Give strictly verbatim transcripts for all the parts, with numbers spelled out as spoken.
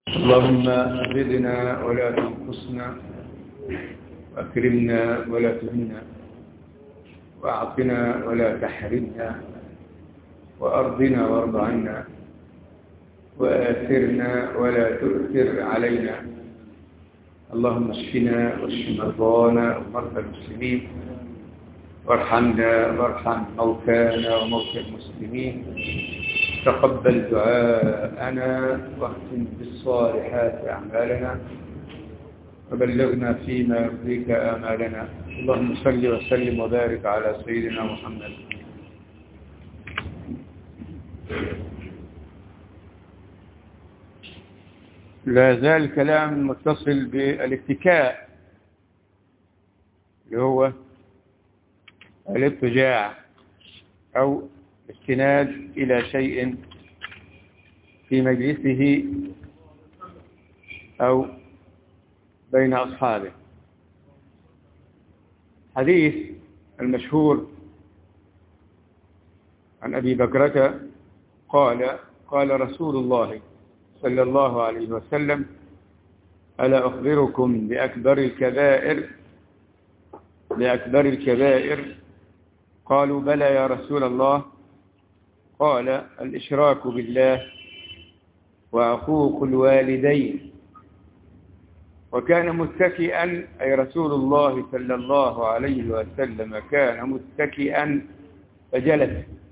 اللهم زدنا ولا تنقصنا، وأكرمنا ولا تهنا، وأعطنا ولا تحرمنا، وأرضنا وارض عنا، وآثرنا ولا تؤثر علينا. اللهم اشفنا واشف مرضانا ومرضى المسلمين، وارحمنا وارحم موتانا وموتى المسلمين. تقبل دعاءنا واختم بالصالحات أعمالنا، وبلغنا فيما يرضيك آمالنا. اللهم صل وسلم وبارك على سيدنا محمد. لا زال الكلام متصل بالاتكاء، اللي هو الاضطجاع أو استناد إلى شيء في مجلسه أو بين أصحابه. حديث المشهور عن أبي بكرة قال قال رسول الله صلى الله عليه وسلم: ألا أخبركم بأكبر الكبائر بأكبر الكبائر قالوا: بلى يا رسول الله. قال: الإشراك بالله وعقوق الوالدين. وكان متكئا، أي رسول الله صلى الله عليه وسلم كان متكئا فجلس،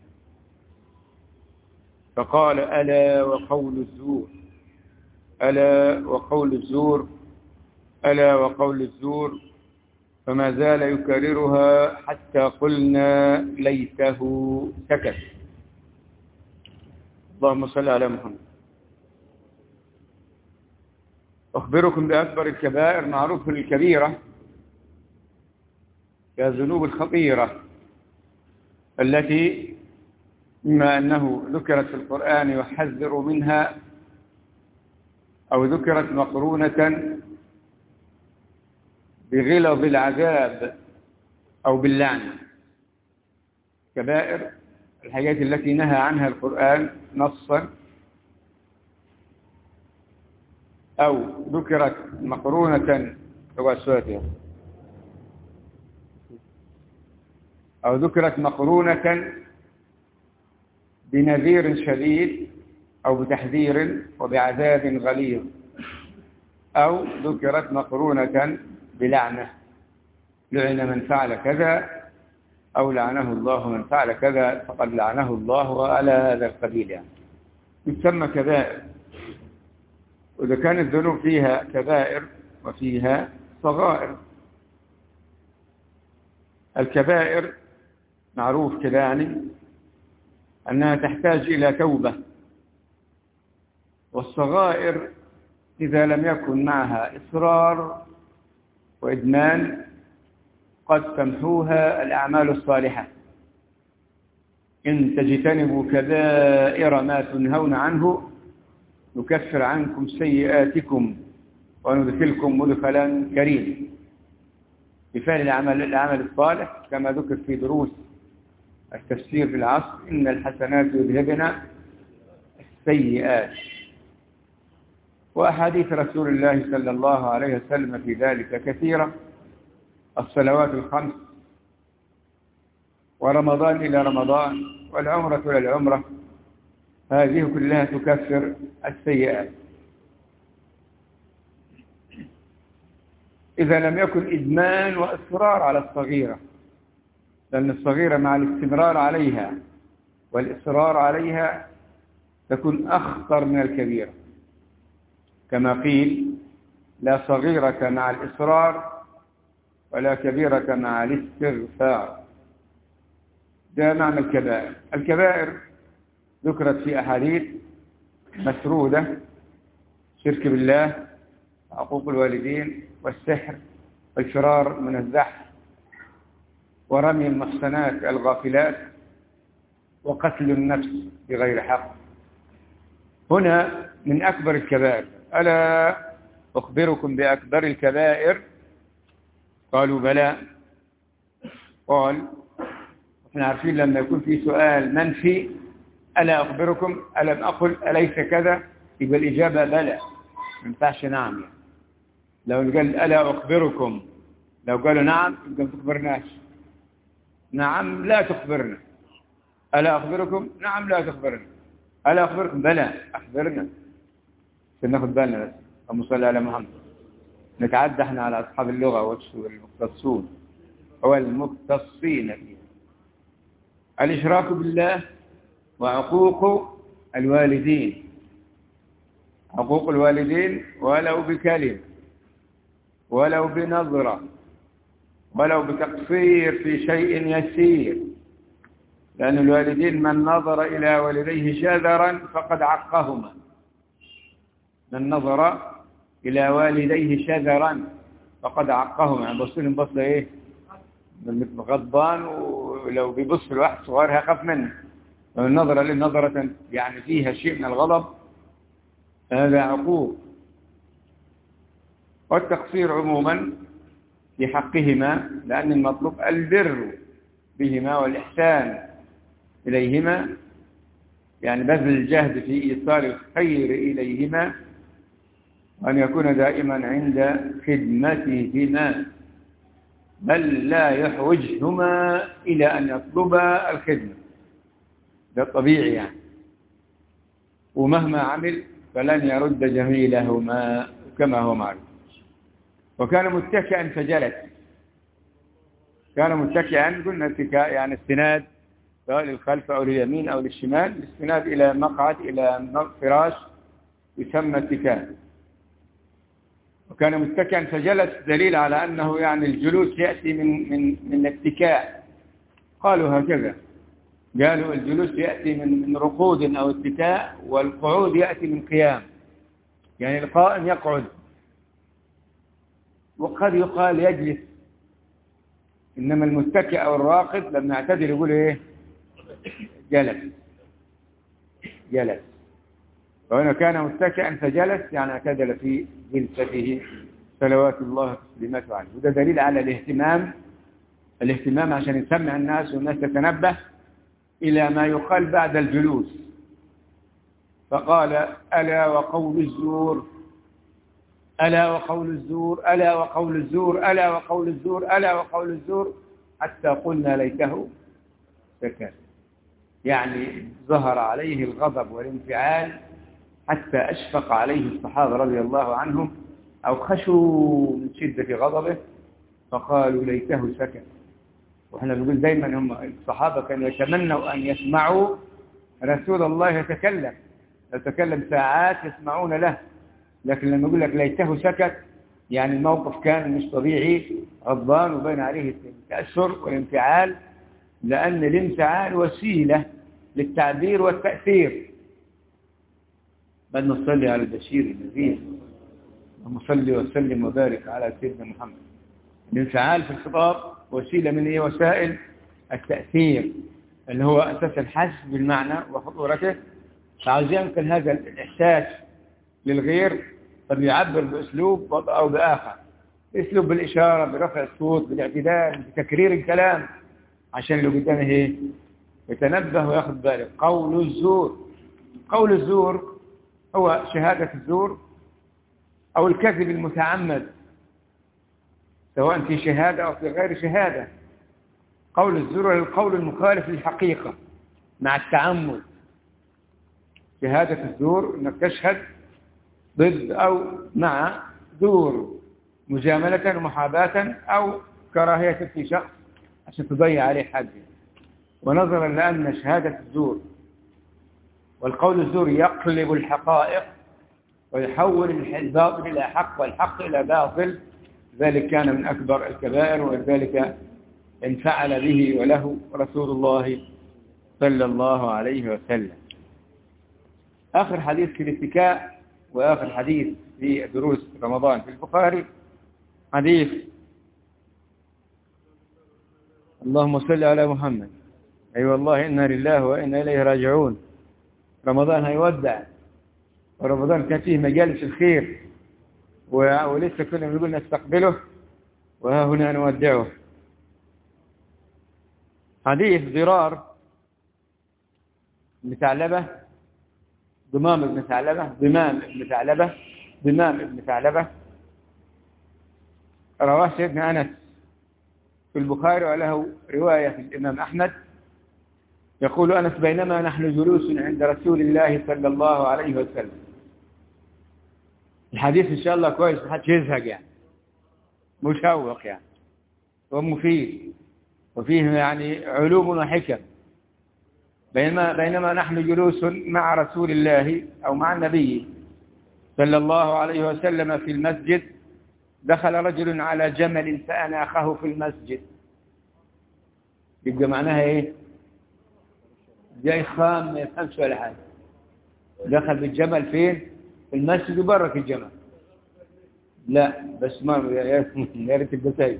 فقال: ألا وقول الزور، ألا وقول الزور، ألا وقول الزور، فما زال يكررها حتى قلنا ليته سكت. اللهم صل على محمد. أخبركم بأكبر الكبائر. معروف الكبيرة هي الذنوب الخطيرة التي إما أنه ذكرت في القرآن يحذر منها، أو ذكرت مقرونة بغلظ العذاب أو باللعنة. كبائر الحاجات التي نهى عنها القرآن نصا، أو ذكرت مقرونة بواسواتها، أو ذكرت مقرونة بنذير شديد أو بتحذير وبعذاب غليظ، أو ذكرت مقرونة بلعنة، لعن من فعل كذا، أو لعنه الله من فعل كذا فقد لعنه الله، وعلى هذا القبيل يعني يسمى كبائر. وإذا كانت الذنوب فيها كبائر وفيها صغائر. الكبائر معروف كده يعني أنها تحتاج إلى توبة، والصغائر إذا لم يكن معها إصرار وإدمان قد تمحوها الأعمال الصالحة. إن تجتنبوا كبائر ما تنهون عنه نكفر عنكم سيئاتكم وندخلكم مدخلا كريما. بفعل العمل العمل الصالح كما ذكر في دروس التفسير في العصر: إن الحسنات يذهبن السيئات. وأحاديث رسول الله صلى الله عليه وسلم في ذلك كثيرة: الصلوات الخمس، ورمضان إلى رمضان، والعمرة إلى العمرة، هذه كلها تكفر السيئات. إذا لم يكن إدمان وإصرار على الصغيرة، لأن الصغيرة مع الاستمرار عليها والإصرار عليها تكون أخطر من الكبيرة، كما قيل: لا صغيرة مع الإصرار ولا كبيرة مع الاستغفار. ده معنى الكبائر. الكبائر ذكرت في أحاديث مسرودة: شرك بالله، عقوق الوالدين، والسحر، والفرار من الزحف، ورمي المحصنات الغافلات، وقتل النفس بغير حق. هنا من أكبر الكبائر. ألا أخبركم بأكبر الكبائر؟ قالوا: بلى. قال: احنا عارفين لما يكون في سؤال منفي: ألا أخبركم؟ ألم أقل؟ أليس كذا؟ يبقى الإجابة بلى. ما ينفعش نعم يعني. لو قال ألا أخبركم، لو قالوا نعم يبقى ما تخبرناش. نعم لا تخبرنا. ألا أخبركم؟ نعم لا تخبرنا. ألا أخبركم؟ بلى أخبرنا. ناخد بالنا بس. اللهم صل على محمد. نتعدى احنا على أصحاب اللغة والمختصون والمختصين فيها. الإشراك بالله وعقوق الوالدين. عقوق الوالدين ولو بكلمة ولو بنظرة ولو بتقصير في شيء يسير، لأن الوالدين من نظر إلى والديه شذرا فقد عقهما. من نظر إلى والديه شذرا فقد عقهما، يعني بص لهم بصة إيه؟ غضبان، ولو بيبص الواحد صغير هيخاف منه. ومن نظر له نظرة يعني فيها شيء من الغضب هذا عقوق. والتقصير عموما في حقهما، لأن المطلوب البر بهما والإحسان إليهما، يعني بذل الجهد في إيصال الخير إليهما، وأن يكون دائما عند خدمتهما، بل لا يحوجهما إلى أن يطلبا الخدمة. ده طبيعي يعني. ومهما عمل فلن يرد جميلهما كما هو معروف. وكان متكئا فجلس. كان متكئا، قلنا اتكاء يعني استناد سواء للخلف أو لليمين أو للشمال، الاستناد إلى مقعد إلى فراش يسمى اتكاء. وكان متكئا فجلس، دليل على أنه يعني الجلوس يأتي من من من الاتكاء. قالوا هكذا، قالوا الجلوس يأتي من من رقود أو اتكاء، والقعود يأتي من قيام، يعني القائم يقعد. وقد يقال يجلس، إنما المتكئ أو الراقد لما اعتدل يقول إيه؟ جلس. جلس. وهنا كان متكئا فجلس، يعني اعتدل في جلسته صلوات الله وسلامته عليه. وده دليل على الاهتمام. الاهتمام عشان يسمع الناس والناس تتنبه إلى ما يقال بعد الجلوس. فقال ألا وقول الزور، ألا وقول الزور، ألا وقول الزور، ألا وقول الزور، ألا وقول الزور، حتى قلنا ليته سكت. يعني ظهر عليه الغضب والانفعال حتى أشفق عليه الصحابة رضي الله عنهم، أو خشوا من شدة غضبه فقالوا ليته سكت. وإحنا بنقول دايما هم الصحابة كانوا يتمنوا أن يسمعوا رسول الله يتكلم، يتكلم ساعات يسمعون له، لكن لما يقول لك ليته سكت يعني الموقف كان مش طبيعي، غضبان وبين عليه التأثر والانفعال، لأن الانفعال وسيلة للتعبير والتأثير. بل نصلي على البشير النذير، ونصلي وسلم وبارك على سيدنا محمد. الانفعال في الخطاب وسيلة من ايه؟ وسائل التأثير، اللي هو أساس الحس بالمعنى وخطورته. فعاوز ينقل هذا الإحساس للغير، قد يعبر بأسلوب أو بآخر. أسلوب بالإشارة، برفع الصوت، بالاعتدال، بتكرير الكلام، عشان اللي قدامه ايه؟ يتنبه وياخذ باله. قول الزور. قول الزور هو شهادة الزور أو الكذب المتعمد، سواء في شهادة أو في غير شهادة. قول الزور هو القول المخالف للحقيقة مع التعمد. شهادة الزور أنك تشهد ضد أو مع زور، مجاملة ومحاباة أو كراهية في شخص عشان تضيع عليه حاجة. ونظرا لأن شهادة الزور والقول الزور يقلب الحقائق ويحول الباطل إلى حق والحق إلى باطل، ذلك كان من أكبر الكبائر، ولذلك انفعل به وله رسول الله صلى الله عليه وسلم. آخر حديث في الاتكاء وآخر حديث في دروس رمضان في البخاري، حديث اللهم صل على محمد. أي أيوة والله إنا لله وإنا إليه راجعون. رمضان هيودع، ورمضان كان فيه مجالس الخير، ولسه كنا بنقول نستقبله وها هنا نودعه. حديث ضرار بن ثعلبة، ضمام بن ثعلبة، ضمام بن ثعلبة ضمام بن ثعلبة رواه سيدنا أنس في البخاري وله رواية في الإمام أحمد. يقول أنس: بينما نحن جلوس عند رسول الله صلى الله عليه وسلم. الحديث إن شاء الله كويس، محدش يزهق يعني، مشوق يعني ومفيد وفيه يعني علوم وحكم. بينما, بينما نحن جلوس مع رسول الله أو مع النبي صلى الله عليه وسلم في المسجد، دخل رجل على جمل فأناخه في المسجد. يبقى معناها إيه؟ جاي خام ما يفهمش ولا حاجة، دخل بالجمل فين؟ في المسجد وبرك الجمل. لا بس ما يا ريت تبقى سايب،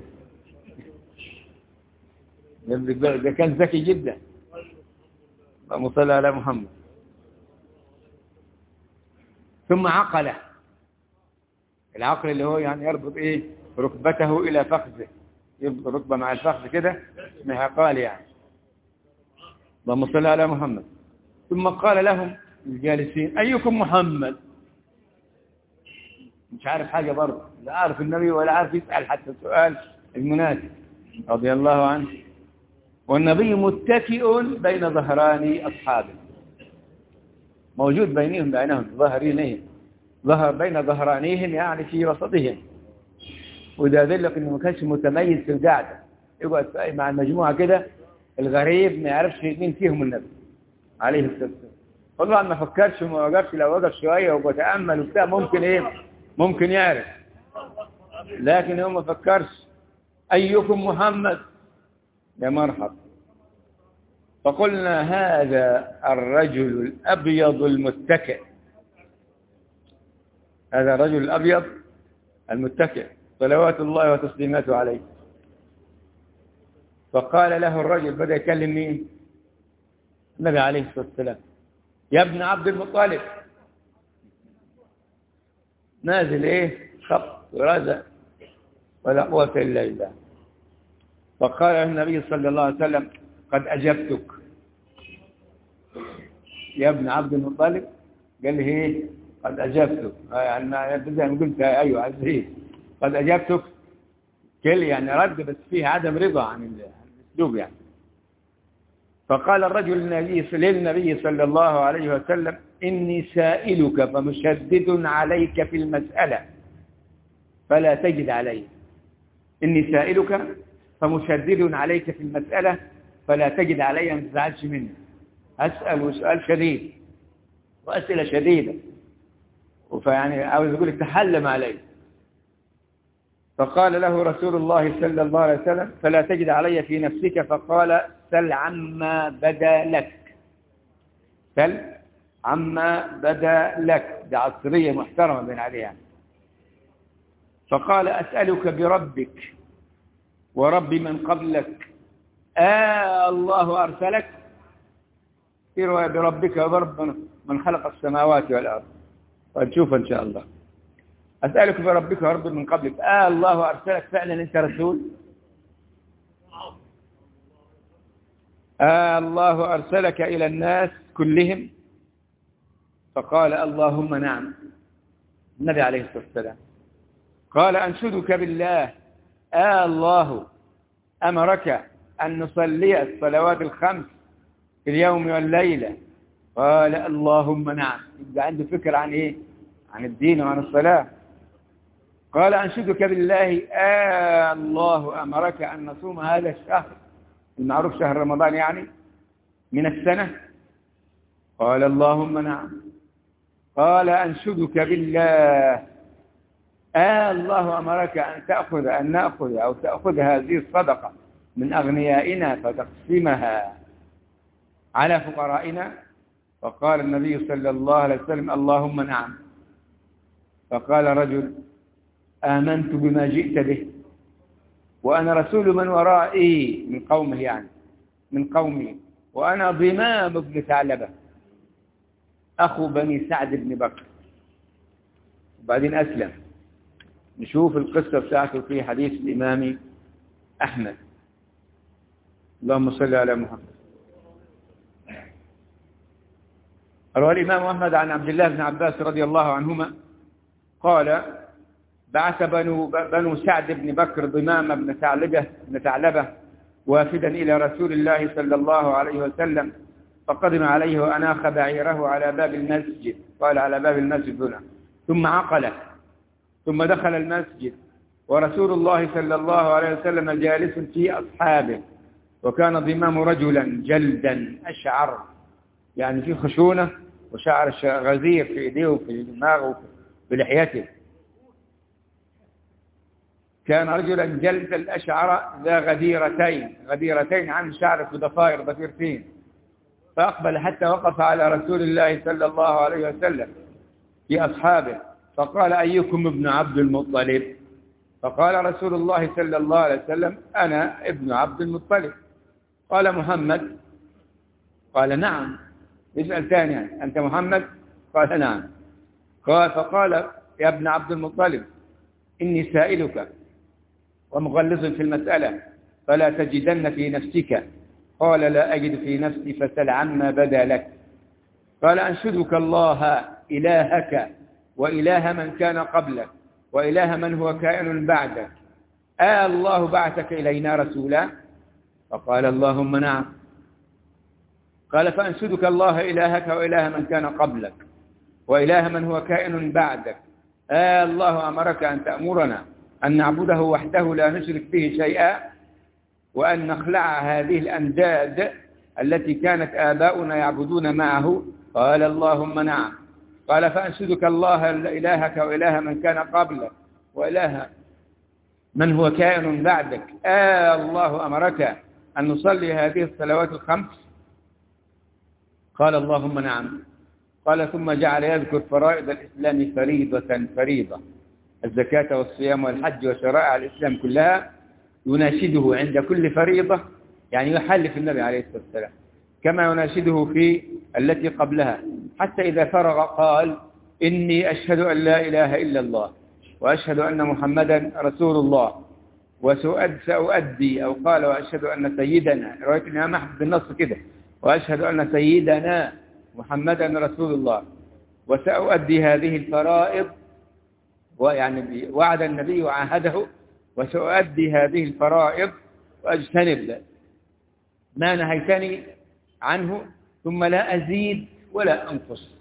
ده كان ذكي جدا. اللهم صل على محمد. ثم عقله، العقل اللي هو يعني يربط ايه ركبته الى فخذه، يربط ركبه مع الفخذ كده، اسمها عقال يعني. اللهم صل على محمد. ثم قال لهم الجالسين: ايكم محمد؟ مش عارف حاجه برضه، لا عارف النبي ولا عارف يسال حتى السؤال المناسب، رضي الله عنه. والنبي متكئ بين ظهراني اصحابه، موجود بينهم بينهم ظهرينهم، ظهر بين ظهرانيهم يعني في وسطهم. وده يدلك انه ما كانش متميز في القعده، يقعد مع المجموعه كده الغريب ما يعرفش مين فيهم النبي عليه الصلاه والسلام. والله ما فكرش وما وقفش، لو وقف شويه وبتامل وبتاع ممكن ايه ممكن يعرف، لكن هو ما فكرش. ايكم محمد؟ يا مرحبا. فقلنا: هذا الرجل الابيض المتكئ، هذا الرجل الابيض المتكئ صلوات الله وتسليماته عليه. فقال له الرجل، بدأ يكلم مين؟ النبي عليه الصلاة والسلام: يا ابن عبد المطلب. نازل ايه خط ورزق ولا قوة إلا بالله. فقال النبي صلى الله عليه وسلم: قد أجبتك يا ابن عبد المطلب. قال له ايه؟ قد أجبتك، يعني زي ما قلت أيوه عزيز، قد أجبتك كل يعني رد، بس فيه عدم رضا عن الأسلوب يعني. فقال الرجل للنبي صلى الله عليه وسلم: إني سائلك فمشدد عليك في المسألة فلا تجد علي. إني سائلك فمشدد عليك في المسألة فلا تجد علي، ما تزعلش مني. أسأل سؤال شديد وأسئلة شديدة، فيعني عاوز يقول لك تحلم علي. فقال له رسول الله صلى الله عليه وسلم: فلا تجد علي في نفسك. فقال: سل عما بدا لك، سل عما بدا لك. ده عصرية محترمة بين عليها. فقال: أسألك بربك ورب من قبلك، آه الله أرسلك؟ في رواية بربك ورب من خلق السماوات والأرض، ونشوف إن شاء الله. أسألك بربك ورب من قبلك، آه الله أرسلك؟ فعلا أنت رسول؟ آه الله أرسلك إلى الناس كلهم؟ فقال: اللهم نعم. النبي عليه الصلاة والسلام قال: أنشدك بالله، آه الله أمرك أن نصلي الصلوات الخمس في اليوم والليلة؟ قال: اللهم نعم. يبقى عنده فكرة عن إيه؟ عن الدين وعن الصلاة. قال: أنشدك بالله، آه الله أمرك أن نصوم هذا الشهر المعروف شهر رمضان يعني من السنة؟ قال: اللهم نعم. قال: أنشدك بالله، آه الله أمرك أن تأخذ أن نأخذ أو تأخذ هذه الصدقة من أغنيائنا فتقسمها على فقرائنا؟ فقال النبي صلى الله عليه وسلم: اللهم نعم. فقال رجل: آمنت بما جئت به وأنا رسول من ورائي، من قومه يعني، من قومي، وأنا ضمام بن ثعلبة أخو بني سعد بن بكر. وبعدين أسلم. نشوف القصة بتاعته في حديث الإمام أحمد. اللهم صل على محمد. روى الإمام أحمد عن عبد الله بن عباس رضي الله عنهما قال بعث بنو, بنو سعد بن بكر ضمام بن ثعلبة بن ثعلبة وافدا إلى رسول الله صلى الله عليه وسلم، فقدم عليه وأناخ بعيره على باب المسجد، قال على باب المسجد هنا، ثم عقله، ثم دخل المسجد ورسول الله صلى الله عليه وسلم جالس في أصحابه، وكان ضمام رجلا جلدا أشعر، يعني في خشونة وشعر غزير في إيديه وفي دماغه وفي لحيته، كان رجلا جلدا الأشعر ذا غديرتين، غديرتين عن شعر في ضفائر ضفيرتين، فأقبل حتى وقف على رسول الله صلى الله عليه وسلم في أصحابه، فقال أيكم ابن عبد المطلب؟ فقال رسول الله صلى الله عليه وسلم أنا ابن عبد المطلب. قال محمد؟ قال نعم. يسأل ثانيا أنت محمد؟ قال نعم. قال فقال يا ابن عبد المطلب إني سائلك ومغلظ في المسألة فلا تجدن في نفسك. قال لا أجد في نفسي فسل عما بدا لك. قال أنشدك الله إلهك وإله من كان قبلك وإله من هو كائن بعدك، آه الله بعثك إلينا رسولا؟ فقال اللهم نعم. قال فأنشدك الله إلهك وإله من كان قبلك وإله من هو كائن بعدك، آه الله أمرك أن تأمرنا أن نعبده وحده لا نشرك به شيئا، وأن نخلع هذه الأنداد التي كانت آباؤنا يعبدون معه؟ قال اللهم نعم. قال فأنشدك الله إلهك وإله من كان قبلك وإله من هو كائن بعدك، آه الله أمرك أن نصلي هذه الصلوات الخمس؟ قال اللهم نعم. قال ثم جعل يذكر فرائض الإسلام فريضة فريضة، الزكاة والصيام والحج وشرائع الإسلام كلها، يناشده عند كل فريضة، يعني يحلف النبي عليه الصلاة والسلام كما يناشده في التي قبلها، حتى إذا فرغ قال إني أشهد أن لا إله إلا الله وأشهد أن محمدا رسول الله وسأؤدي، أو قال وأشهد أن سيدنا، رواية الإمام أحمد بالنص كده، وأشهد أن سيدنا محمدا رسول الله وسأؤدي هذه الفرائض، ويعني وعد النبي وعاهده، وسأؤدي هذه الفرائض وأجتنب ما نهيتني عنه، ثم لا أزيد ولا أنقص.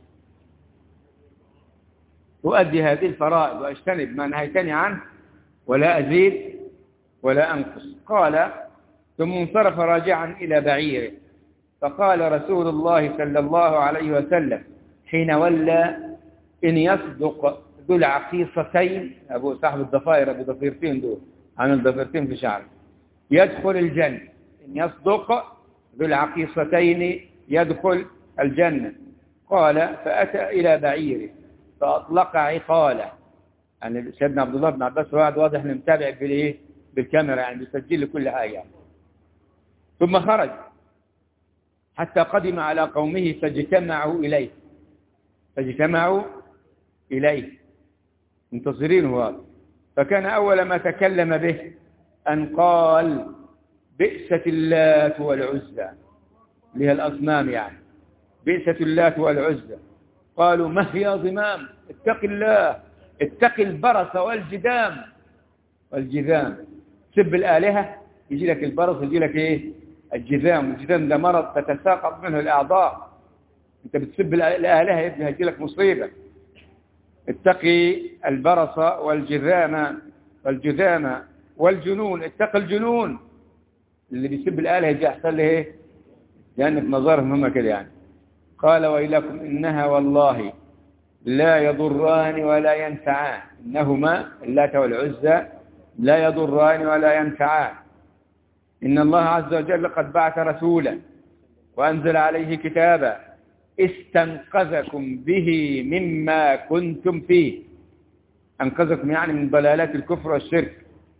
أؤدي هذه الفرائض وأجتنب ما نهيتني عنه ولا أزيد ولا أنقص. قال ثم انصرف راجعا إلى بعيره، فقال رسول الله صلى الله عليه وسلم حين ولى إن يصدق ذو العقيصتين، أبو صاحب الضفائر أبو ضفيرتين دول عن الضفيرتين في شعره، يدخل الجنة. إن يصدق ذو العقيصتين يدخل الجنة. قال فأتى إلى بعيره فأطلق عقاله، يعني سيدنا عبد الله بن عباس واحد واضح انه متابع بالايه بالكاميرا، يعني بيسجل كل حاجه. ثم خرج حتى قدم على قومه فاجتمعوا إليه فاجتمعوا إليه منتظرينه هذا. فكان أول ما تكلم به أن قال بئست اللات والعزى، اللي هي الأصنام، يعني بئست اللات والعزى. قالوا ما هي يا ضمام؟ اتق الله، اتق البرص والجذام والجذام. سب الآلهة يجي لك البرص، يجي لك ايه؟ الجذام. الجذام ده مرض تتساقط منه الأعضاء. انت بتسب الآلهة يا ابني هيجي لك مصيبة. اتقي البرص والجذام والجذام والجنون، اتق الجنون. اللي بيسب الآلهة يجي يحصل له ايه؟ يعني في نظرهم هم كده يعني. قال ويلكم إنها والله لا يضران ولا ينفعان، إنهما اللات والعزى لا يضران ولا ينفعان. إن الله عز وجل قد بعث رسولا وأنزل عليه كتابا استنقذكم به مما كنتم فيه، أنقذكم يعني من ضلالات الكفر والشرك.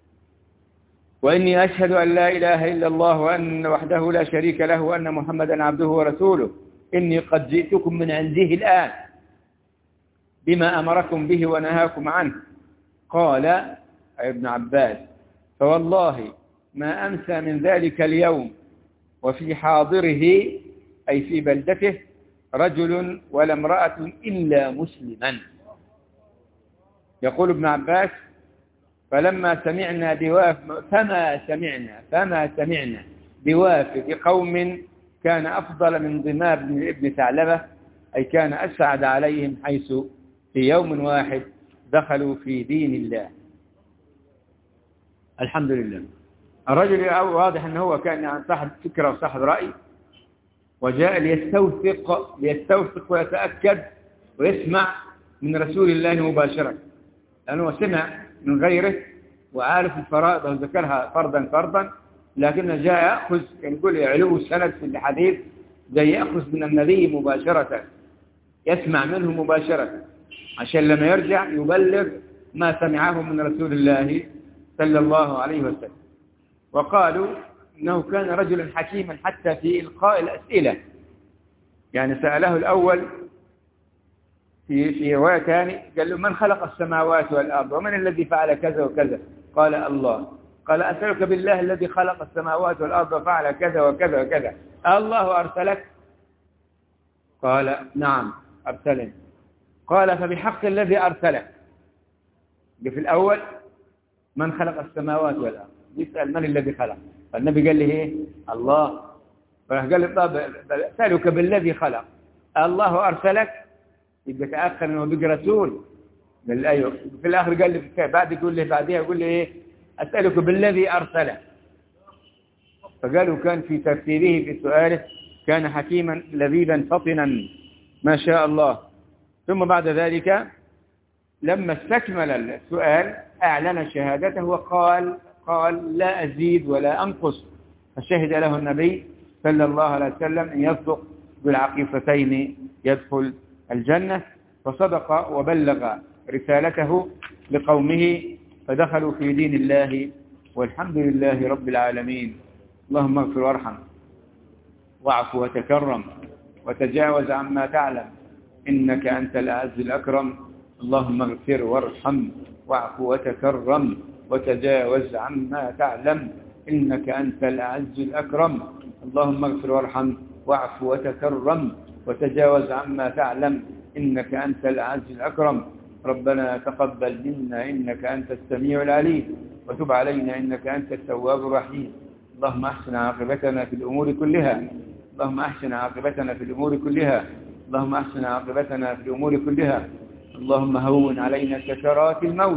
وإني أشهد أن لا إله إلا الله وأن وحده لا شريك له وأن محمدا عبده ورسوله. إني قد جئتكم من عنده الآن بما أمركم به ونهاكم عنه. قال ابن عباس فوالله ما أمسى من ذلك اليوم وفي حاضره أي في بلدته رجل ولا امرأة إلا مسلما. يقول ابن عباس: فلما سمعنا بواف فما سمعنا فما سمعنا بوافد قوم كان أفضل من ضمار بن ابن ثعلبة، أي كان أسعد عليهم، حيث في يوم واحد دخلوا في دين الله. الحمد لله. الرجل واضح أنه هو كان يعني صاحب فكرة وصاحب رأي، وجاء ليستوثق ليستوثق ويتأكد ويسمع من رسول الله مباشرة، لأنه سمع من غيره وعارف الفرائض وذكرها فرضا فرضا، لكن جاء يأخذ يقول علو السند في الحديث زي يأخذ من النبي مباشرة، يسمع منه مباشرة عشان لما يرجع يبلغ ما سمعه من رسول الله صلى الله عليه وسلم. وقالوا إنه كان رجلا حكيما حتى في إلقاء الأسئلة، يعني سأله الأول في في رواية ثانية قال له: من خلق السماوات والأرض ومن الذي فعل كذا وكذا؟ قال: الله. قال: أسألك بالله الذي خلق السماوات والأرض وفعل كذا وكذا وكذا، الله أرسلك؟ قال: نعم أرسلني. قال: فبحق الذي أرسلك. في الأول من خلق السماوات والأرض، يسأل من الذي خلق، فالنبي قال له إيه؟ الله. فقال له: طب أسألك بالذي خلق، الله أرسلك؟ يبقى تأخر إنه بقى رسول. قال: أيوه. في الآخر قال له بعد يقول له بعدها يقول له إيه؟ أسألك بالذي أرسله. فقالوا كان في ترتيبه في سؤاله كان حكيما لذيذا فطنا ما شاء الله. ثم بعد ذلك لما استكمل السؤال أعلن شهادته وقال قال لا أزيد ولا أنقص، فشهد له النبي صلى الله عليه وسلم أن يصدق بالعقيصتين يدخل الجنة، فصدق وبلغ رسالته لقومه فدخلوا في دين الله، والحمد لله رب العالمين. اللهم اغفر وارحم واعف وتكرم وتجاوز عما تعلم، إنك أنت الأعز الأكرم. اللهم اغفر وارحم واعف وتكرم وتجاوز عما تعلم، إنك أنت الأعز الأكرم. اللهم اغفر وارحم واعف وتكرم وتجاوز عما تعلم، إنك أنت الأعز الأكرم. ربنا تقبل منا إنك أنت السميع العليم، وتب علينا إنك أنت التواب الرحيم. اللهم أحسن عاقبتنا في الأمور كلها اللهم أحسن عاقبتنا في الأمور كلها اللهم أحسن عاقبتنا في الأمور كلها. اللهم هون علينا سكرات الموت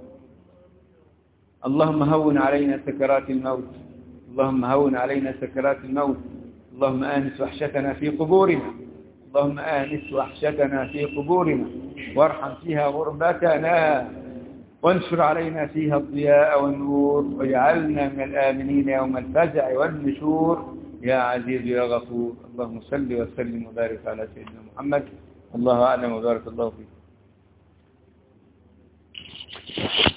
اللهم هون علينا سكرات الموت اللهم هون علينا سكرات الموت. اللهم آنس وحشتنا في قبورنا اللهم آنس وحشتنا في قبورنا، وارحم فيها غربتنا، وانشر علينا فيها الضياء والنور، واجعلنا من الآمنين يوم الفزع والنشور يا عزيز يا غفور. اللهم صل وسلم وبارك على سيدنا محمد. الله أعلم وبارك الله فيك.